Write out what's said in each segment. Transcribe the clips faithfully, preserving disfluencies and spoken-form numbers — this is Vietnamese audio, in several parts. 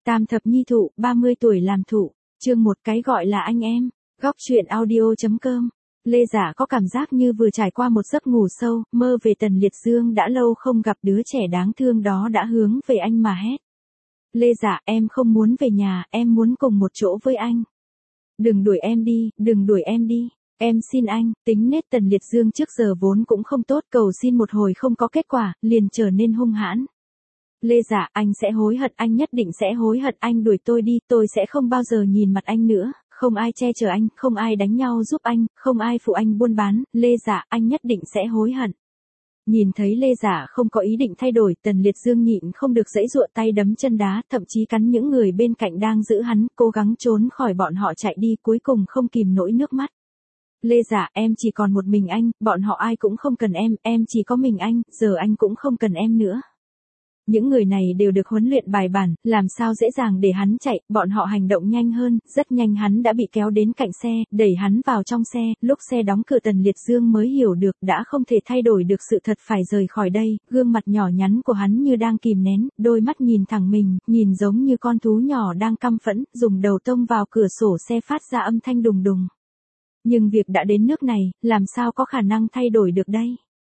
Tam thập nhi thụ, ba mươi tuổi làm thụ, chương một cái gọi là anh em, góc truyện audio.com. Lê Dạ có cảm giác như vừa trải qua một giấc ngủ sâu, mơ về Tần Liệt Dương đã lâu không gặp đứa trẻ đáng thương đó đã hướng về anh mà hét. Lê Dạ, em không muốn về nhà, em muốn cùng một chỗ với anh. Đừng đuổi em đi, đừng đuổi em đi. Em xin anh. Tính nết Tần Liệt Dương trước giờ vốn cũng không tốt, cầu xin một hồi không có kết quả, liền trở nên hung hãn. Lê Dạ, anh sẽ hối hận, anh nhất định sẽ hối hận, anh đuổi tôi đi, tôi sẽ không bao giờ nhìn mặt anh nữa, không ai che chở anh, không ai đánh nhau giúp anh, không ai phụ anh buôn bán, Lê Dạ, anh nhất định sẽ hối hận. Nhìn thấy Lê Dạ không có ý định thay đổi, Tần Liệt Dương nhịn không được giãy giụa tay đấm chân đá, thậm chí cắn những người bên cạnh đang giữ hắn, cố gắng trốn khỏi bọn họ chạy đi, cuối cùng không kìm nổi nước mắt. Lê Dạ, em chỉ còn một mình anh, bọn họ ai cũng không cần em, em chỉ có mình anh, giờ anh cũng không cần em nữa. Những người này đều được huấn luyện bài bản, làm sao dễ dàng để hắn chạy, bọn họ hành động nhanh hơn, rất nhanh hắn đã bị kéo đến cạnh xe, đẩy hắn vào trong xe, lúc xe đóng cửa Tần Liệt Dương mới hiểu được đã không thể thay đổi được sự thật, phải rời khỏi đây, gương mặt nhỏ nhắn của hắn như đang kìm nén, đôi mắt nhìn thẳng mình, nhìn giống như con thú nhỏ đang căm phẫn, dùng đầu tông vào cửa sổ xe phát ra âm thanh đùng đùng. Nhưng việc đã đến nước này, làm sao có khả năng thay đổi được đây?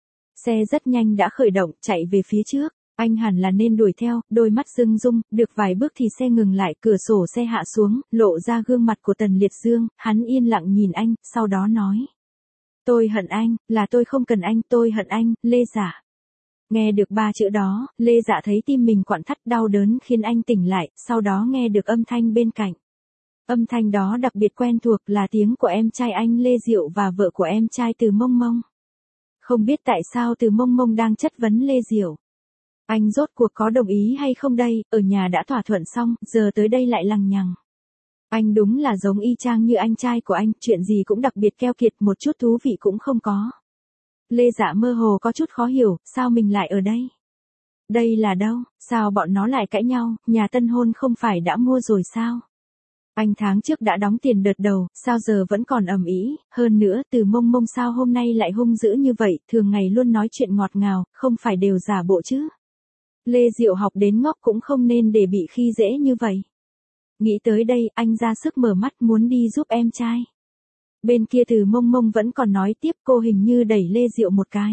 Xe rất nhanh đã khởi động, chạy về phía trước. Anh hẳn là nên đuổi theo, đôi mắt rưng rung, được vài bước thì xe ngừng lại, cửa sổ xe hạ xuống, lộ ra gương mặt của Tần Liệt Dương, hắn yên lặng nhìn anh, sau đó nói. Tôi hận anh, là tôi không cần anh, tôi hận anh, Lê Dạ. Nghe được ba chữ đó, Lê Dạ thấy tim mình quặn thắt đau đớn khiến anh tỉnh lại, sau đó nghe được âm thanh bên cạnh. Âm thanh đó đặc biệt quen thuộc là tiếng của em trai anh Lê Diệu và vợ của em trai Từ Mông Mông. Không biết tại sao Từ Mông Mông đang chất vấn Lê Diệu. Anh rốt cuộc có đồng ý hay không đây, ở nhà đã thỏa thuận xong, giờ tới đây lại lằng nhằng. Anh đúng là giống y chang như anh trai của anh, chuyện gì cũng đặc biệt keo kiệt, một chút thú vị cũng không có. Lê Dạ mơ hồ có chút khó hiểu, sao mình lại ở đây? Đây là đâu, sao bọn nó lại cãi nhau, nhà tân hôn không phải đã mua rồi sao? Anh tháng trước đã đóng tiền đợt đầu, sao giờ vẫn còn ầm ĩ, hơn nữa Từ Mông Mông sao hôm nay lại hung dữ như vậy, thường ngày luôn nói chuyện ngọt ngào, không phải đều giả bộ chứ? Lê Diệu học đến ngốc cũng không nên để bị khi dễ như vậy. Nghĩ tới đây, anh ra sức mở mắt muốn đi giúp em trai. Bên kia Từ Mông Mông vẫn còn nói tiếp, cô hình như đẩy Lê Diệu một cái.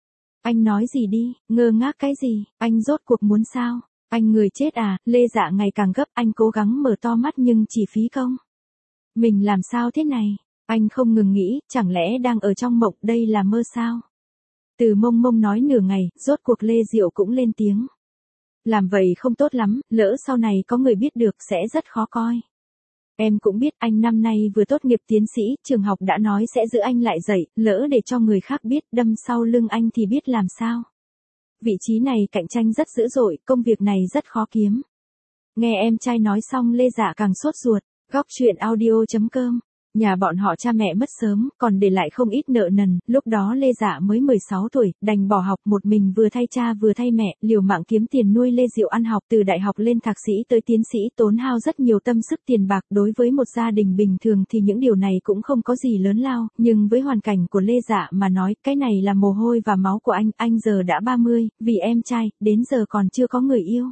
Anh nói gì đi, ngơ ngác cái gì, anh rốt cuộc muốn sao? Anh người chết à, Lê Dạ ngày càng gấp, anh cố gắng mở to mắt nhưng chỉ phí công. Mình làm sao thế này? Anh không ngừng nghĩ, chẳng lẽ đang ở trong mộng, đây là mơ sao? Từ Mông Mông nói nửa ngày, rốt cuộc Lê Diệu cũng lên tiếng. Làm vậy không tốt lắm, lỡ sau này có người biết được sẽ rất khó coi. Em cũng biết anh năm nay vừa tốt nghiệp tiến sĩ, trường học đã nói sẽ giữ anh lại dạy, lỡ để cho người khác biết, đâm sau lưng anh thì biết làm sao. Vị trí này cạnh tranh rất dữ dội, công việc này rất khó kiếm. Nghe em trai nói xong Lê Dạ càng sốt ruột, góc truyện audio.com. Nhà bọn họ cha mẹ mất sớm, còn để lại không ít nợ nần, lúc đó Lê Dạ mới mười sáu tuổi, đành bỏ học một mình vừa thay cha vừa thay mẹ, liều mạng kiếm tiền nuôi Lê Diệu ăn học từ đại học lên thạc sĩ tới tiến sĩ, tốn hao rất nhiều tâm sức tiền bạc, đối với một gia đình bình thường thì những điều này cũng không có gì lớn lao, nhưng với hoàn cảnh của Lê Dạ mà nói, cái này là mồ hôi và máu của anh, anh giờ đã ba mươi, vì em trai, đến giờ còn chưa có người yêu.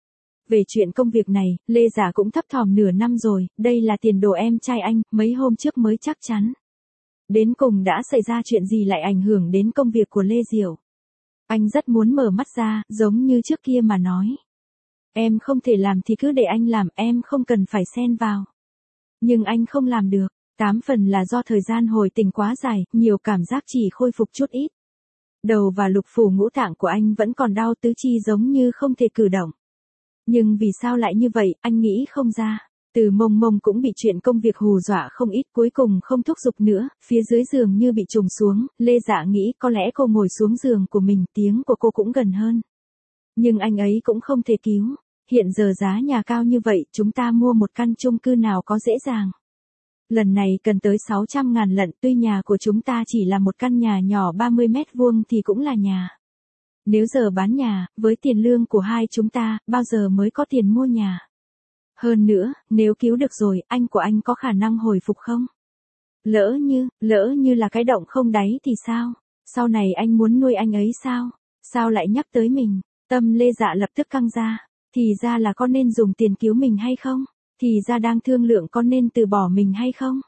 Về chuyện công việc này, Lê Dạ cũng thấp thỏm nửa năm rồi, đây là tiền đồ em trai anh, mấy hôm trước mới chắc chắn. Đến cùng đã xảy ra chuyện gì lại ảnh hưởng đến công việc của Lê Diệu? Anh rất muốn mở mắt ra, giống như trước kia mà nói. Em không thể làm thì cứ để anh làm, em không cần phải xen vào. Nhưng anh không làm được, tám phần là do thời gian hồi tỉnh quá dài, nhiều cảm giác chỉ khôi phục chút ít. Đầu và lục phủ ngũ tạng của anh vẫn còn đau tứ chi giống như không thể cử động. Nhưng vì sao lại như vậy, anh nghĩ không ra. Từ Mông Mông cũng bị chuyện công việc hù dọa không ít, cuối cùng không thúc giục nữa, phía dưới giường như bị trùng xuống, Lê Dạ nghĩ có lẽ cô ngồi xuống giường của mình, tiếng của cô cũng gần hơn. Nhưng anh ấy cũng không thể cứu. Hiện giờ giá nhà cao như vậy, chúng ta mua một căn chung cư nào có dễ dàng. Lần này cần tới sáu trăm ngàn lận, tuy nhà của chúng ta chỉ là một căn nhà nhỏ ba mươi mét vuông thì cũng là nhà. Nếu giờ bán nhà, với tiền lương của hai chúng ta, bao giờ mới có tiền mua nhà? Hơn nữa, nếu cứu được rồi, anh của anh có khả năng hồi phục không? Lỡ như, lỡ như là cái động không đáy thì sao? Sau này anh muốn nuôi anh ấy sao? Sao lại nhắc tới mình? Tâm Lê Dạ lập tức căng ra. Thì ra là con nên dùng tiền cứu mình hay không? Thì ra đang thương lượng con nên từ bỏ mình hay không?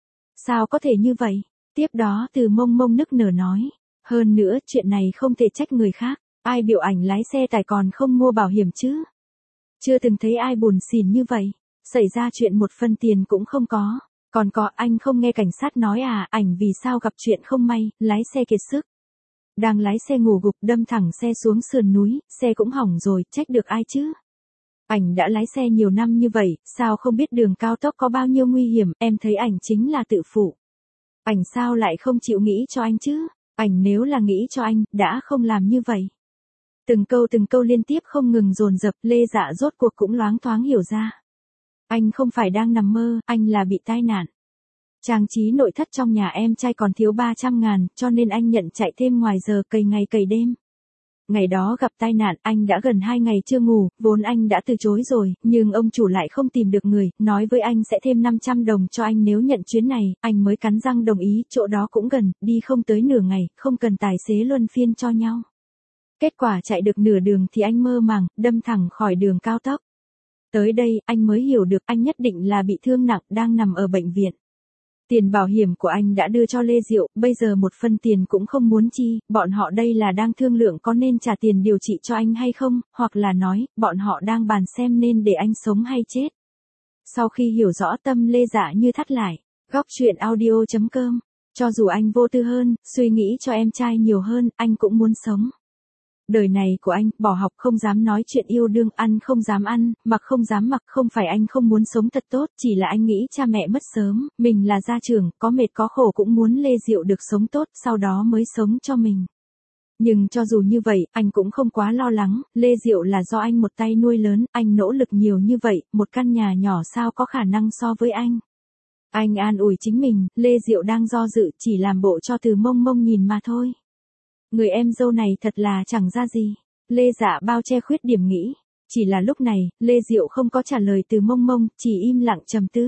Sao có thể như vậy? Tiếp đó Từ Mông Mông nức nở nói. Hơn nữa, chuyện này không thể trách người khác. Ai biểu ảnh lái xe tải còn không mua bảo hiểm chứ? Chưa từng thấy ai buồn xỉn như vậy. Xảy ra chuyện một phân tiền cũng không có. Còn có, anh không nghe cảnh sát nói à, ảnh vì sao gặp chuyện không may, lái xe kiệt sức. Đang lái xe ngủ gục đâm thẳng xe xuống sườn núi, xe cũng hỏng rồi, trách được ai chứ? Ảnh đã lái xe nhiều năm như vậy, sao không biết đường cao tốc có bao nhiêu nguy hiểm, em thấy ảnh chính là tự phụ. Ảnh sao lại không chịu nghĩ cho anh chứ? Ảnh nếu là nghĩ cho anh, đã không làm như vậy. Từng câu từng câu liên tiếp không ngừng dồn dập, Lê Dạ rốt cuộc cũng loáng thoáng hiểu ra. Anh không phải đang nằm mơ, anh là bị tai nạn. Trang trí nội thất trong nhà em trai còn thiếu ba trăm ngàn, cho nên anh nhận chạy thêm ngoài giờ cày ngày cày đêm. Ngày đó gặp tai nạn, anh đã gần hai ngày chưa ngủ, vốn anh đã từ chối rồi, nhưng ông chủ lại không tìm được người, nói với anh sẽ thêm năm trăm đồng cho anh nếu nhận chuyến này, anh mới cắn răng đồng ý, chỗ đó cũng gần, đi không tới nửa ngày, không cần tài xế luân phiên cho nhau. Kết quả chạy được nửa đường thì anh mơ màng, đâm thẳng khỏi đường cao tốc. Tới đây, anh mới hiểu được anh nhất định là bị thương nặng, đang nằm ở bệnh viện. Tiền bảo hiểm của anh đã đưa cho Lê Diệu, bây giờ một phân tiền cũng không muốn chi, bọn họ đây là đang thương lượng có nên trả tiền điều trị cho anh hay không, hoặc là nói, bọn họ đang bàn xem nên để anh sống hay chết. Sau khi hiểu rõ tâm Lê Dạ như thắt lại, góc chuyện audio chấm com, cho dù anh vô tư hơn, suy nghĩ cho em trai nhiều hơn, anh cũng muốn sống. Đời này của anh, bỏ học không dám nói chuyện yêu đương, ăn không dám ăn, mặc không dám mặc, không phải anh không muốn sống thật tốt, chỉ là anh nghĩ cha mẹ mất sớm, mình là gia trưởng, có mệt có khổ cũng muốn Lê Diệu được sống tốt, sau đó mới sống cho mình. Nhưng cho dù như vậy, anh cũng không quá lo lắng, Lê Diệu là do anh một tay nuôi lớn, anh nỗ lực nhiều như vậy, một căn nhà nhỏ sao có khả năng so với anh. Anh an ủi chính mình, Lê Diệu đang do dự, chỉ làm bộ cho Từ Mông Mông nhìn mà thôi. Người em dâu này thật là chẳng ra gì. Lê Dạ bao che khuyết điểm nghĩ. Chỉ là lúc này, Lê Diệu không có trả lời Từ Mông Mông, chỉ im lặng trầm tư.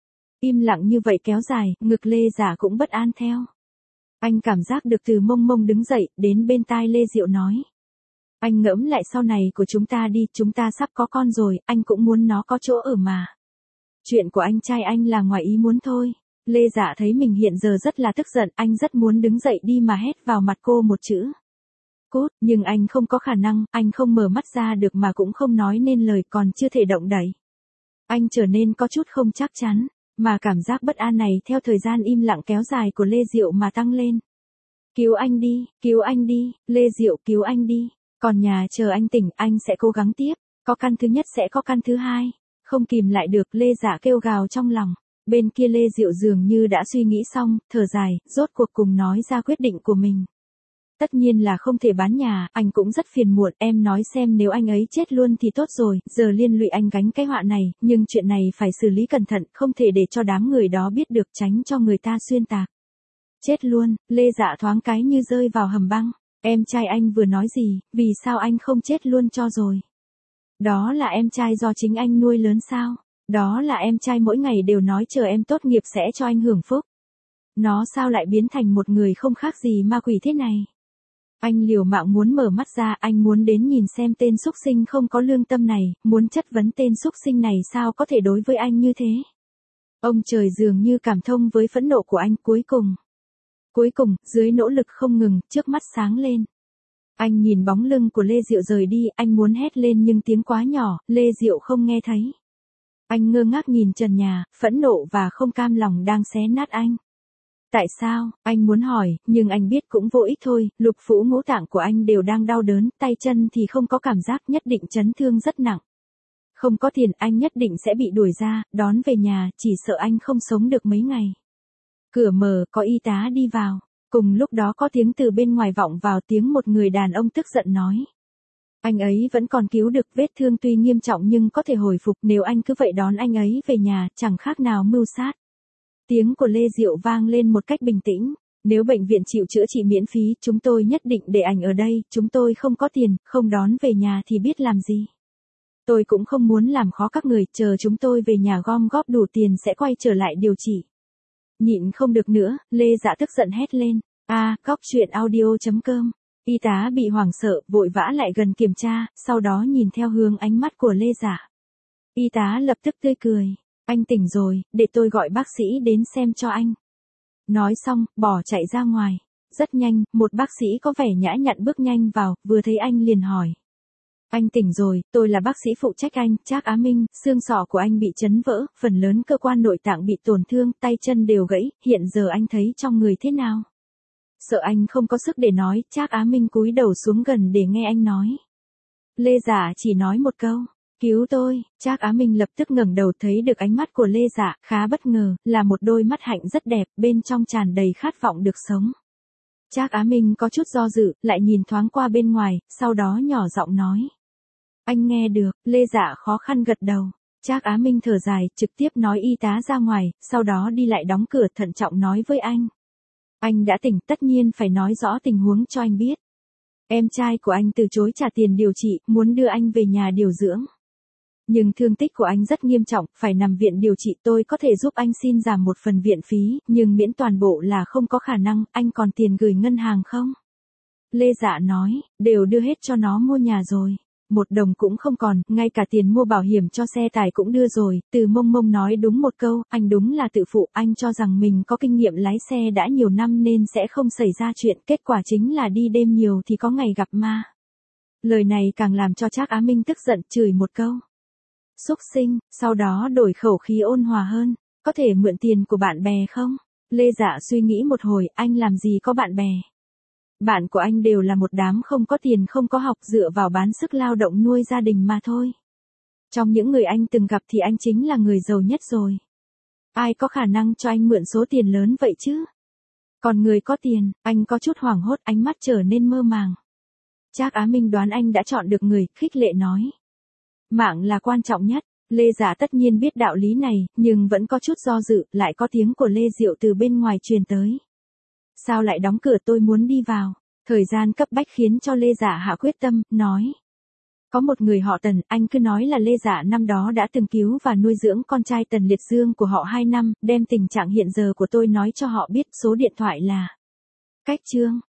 Im lặng như vậy kéo dài, ngực Lê Dạ cũng bất an theo. Anh cảm giác được Từ Mông Mông đứng dậy, đến bên tai Lê Diệu nói. Anh ngẫm lại sau này của chúng ta đi, chúng ta sắp có con rồi, anh cũng muốn nó có chỗ ở mà. Chuyện của anh trai anh là ngoài ý muốn thôi. Lê Dạ thấy mình hiện giờ rất là tức giận, anh rất muốn đứng dậy đi mà hét vào mặt cô một chữ. Cút, nhưng anh không có khả năng, anh không mở mắt ra được mà cũng không nói nên lời, còn chưa thể động đậy. Anh trở nên có chút không chắc chắn, mà cảm giác bất an này theo thời gian im lặng kéo dài của Lê Diệu mà tăng lên. Cứu anh đi, cứu anh đi, Lê Diệu cứu anh đi, còn nhà chờ anh tỉnh, anh sẽ cố gắng tiếp, có căn thứ nhất sẽ có căn thứ hai. Không kìm lại được, Lê Dạ kêu gào trong lòng. Bên kia Lê Diệu dường như đã suy nghĩ xong, thở dài, rốt cuộc cùng nói ra quyết định của mình. Tất nhiên là không thể bán nhà, anh cũng rất phiền muộn, em nói xem nếu anh ấy chết luôn thì tốt rồi, giờ liên lụy anh gánh cái họa này, nhưng chuyện này phải xử lý cẩn thận, không thể để cho đám người đó biết được, tránh cho người ta xuyên tạc. Chết luôn, Lê Dạ thoáng cái như rơi vào hầm băng, em trai anh vừa nói gì, vì sao anh không chết luôn cho rồi? Đó là em trai do chính anh nuôi lớn sao? Đó là em trai mỗi ngày đều nói chờ em tốt nghiệp sẽ cho anh hưởng phúc. Nó sao lại biến thành một người không khác gì ma quỷ thế này? Anh liều mạng muốn mở mắt ra, anh muốn đến nhìn xem tên súc sinh không có lương tâm này, muốn chất vấn tên súc sinh này sao có thể đối với anh như thế. Ông trời dường như cảm thông với phẫn nộ của anh, cuối cùng. Cuối cùng, dưới nỗ lực không ngừng, trước mắt sáng lên. Anh nhìn bóng lưng của Lê Diệu rời đi, anh muốn hét lên nhưng tiếng quá nhỏ, Lê Diệu không nghe thấy. Anh ngơ ngác nhìn trần nhà, phẫn nộ và không cam lòng đang xé nát anh. Tại sao, anh muốn hỏi, nhưng anh biết cũng vô ích thôi, lục phủ ngũ tạng của anh đều đang đau đớn, tay chân thì không có cảm giác, nhất định chấn thương rất nặng. Không có tiền, anh nhất định sẽ bị đuổi ra, đón về nhà, chỉ sợ anh không sống được mấy ngày. Cửa mở, có y tá đi vào. Cùng lúc đó có tiếng từ bên ngoài vọng vào, tiếng một người đàn ông tức giận nói. Anh ấy vẫn còn cứu được, vết thương tuy nghiêm trọng nhưng có thể hồi phục, nếu anh cứ vậy đón anh ấy về nhà, chẳng khác nào mưu sát. Tiếng của Lê Diệu vang lên một cách bình tĩnh. Nếu bệnh viện chịu chữa trị miễn phí, chúng tôi nhất định để anh ở đây, chúng tôi không có tiền, không đón về nhà thì biết làm gì. Tôi cũng không muốn làm khó các người, chờ chúng tôi về nhà gom góp đủ tiền sẽ quay trở lại điều trị. Nhịn không được nữa, Lê Dạ tức giận hét lên. A, góc chuyện audio chấm com Y tá bị hoảng sợ, vội vã lại gần kiểm tra, sau đó nhìn theo hướng ánh mắt của Lê Dạ. Y tá lập tức tươi cười. Anh tỉnh rồi, để tôi gọi bác sĩ đến xem cho anh. Nói xong, bỏ chạy ra ngoài. Rất nhanh, một bác sĩ có vẻ nhã nhặn bước nhanh vào, vừa thấy anh liền hỏi. Anh tỉnh rồi, tôi là bác sĩ phụ trách anh, Trác Á Minh, xương sọ của anh bị chấn vỡ, phần lớn cơ quan nội tạng bị tổn thương, tay chân đều gãy, hiện giờ anh thấy trong người thế nào? Sợ anh không có sức để nói, Trác Á Minh cúi đầu xuống gần để nghe anh nói. Lê Dạ chỉ nói một câu, cứu tôi, Trác Á Minh lập tức ngẩng đầu thấy được ánh mắt của Lê Dạ, khá bất ngờ, là một đôi mắt hạnh rất đẹp, bên trong tràn đầy khát vọng được sống. Trác Á Minh có chút do dự, lại nhìn thoáng qua bên ngoài, sau đó nhỏ giọng nói. Anh nghe được, Lê Dạ khó khăn gật đầu. Trác Á Minh thở dài, trực tiếp nói y tá ra ngoài, sau đó đi lại đóng cửa thận trọng nói với anh. Anh đã tỉnh, tất nhiên phải nói rõ tình huống cho anh biết. Em trai của anh từ chối trả tiền điều trị, muốn đưa anh về nhà điều dưỡng. Nhưng thương tích của anh rất nghiêm trọng, phải nằm viện điều trị, tôi có thể giúp anh xin giảm một phần viện phí, nhưng miễn toàn bộ là không có khả năng, anh còn tiền gửi ngân hàng không? Lê Dạ nói, đều đưa hết cho nó mua nhà rồi. Một đồng cũng không còn, ngay cả tiền mua bảo hiểm cho xe tải cũng đưa rồi. Từ Mông Mông nói đúng một câu, anh đúng là tự phụ, anh cho rằng mình có kinh nghiệm lái xe đã nhiều năm nên sẽ không xảy ra chuyện, kết quả chính là đi đêm nhiều thì có ngày gặp ma. Lời này càng làm cho Trác Á Minh tức giận, chửi một câu. Xúc sinh, sau đó đổi khẩu khí ôn hòa hơn, có thể mượn tiền của bạn bè không? Lê Dạ suy nghĩ một hồi, anh làm gì có bạn bè. Bạn của anh đều là một đám không có tiền không có học, dựa vào bán sức lao động nuôi gia đình mà thôi. Trong những người anh từng gặp thì anh chính là người giàu nhất rồi. Ai có khả năng cho anh mượn số tiền lớn vậy chứ? Còn người có tiền, anh có chút hoảng hốt, ánh mắt trở nên mơ màng. Trác Á Minh đoán anh đã chọn được người, khích lệ nói. Mạng là quan trọng nhất. Lê Dạ tất nhiên biết đạo lý này, nhưng vẫn có chút do dự, lại có tiếng của Lê Diệu từ bên ngoài truyền tới. Sao lại đóng cửa, tôi muốn đi vào. Thời gian cấp bách khiến cho Lê Dạ hạ quyết tâm, nói. Có một người họ Tần, anh cứ nói là Lê Dạ năm đó đã từng cứu và nuôi dưỡng con trai Tần Liệt Dương của họ hai năm, đem tình trạng hiện giờ của tôi nói cho họ biết, số điện thoại là. Cách chương.